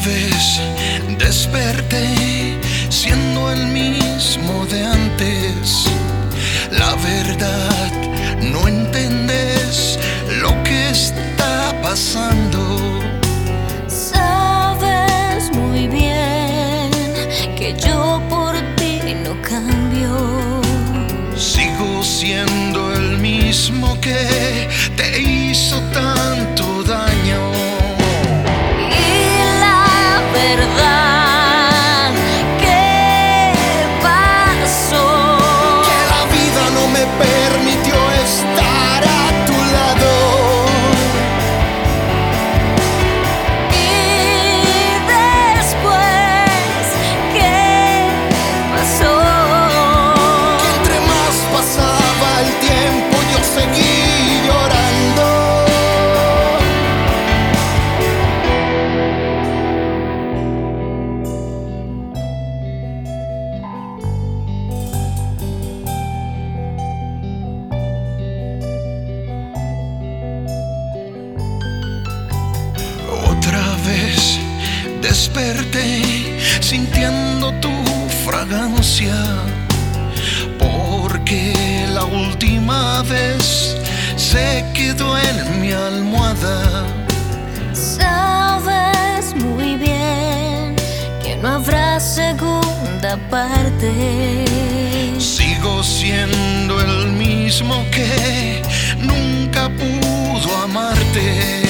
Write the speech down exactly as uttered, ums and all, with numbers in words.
vez desperté siendo el mismo de antes. La verdad, no entendés lo que está pasando. Sabes muy bien que yo por ti no cambio. Sigo siendo el mismo que te hizo tanto daño. Y la verdad, ¿qué pasó? Que la vida no me permitió estar a tu lado. Y después, ¿qué pasó? Que entre más pasaba el tiempo yo seguí llorando. Otra vez desperté sintiendo tu fragancia, porque la última vez se quedó en mi almohada. Sabes muy bien que no habrá segunda parte. Sigo siendo el mismo que nunca pudo amarte.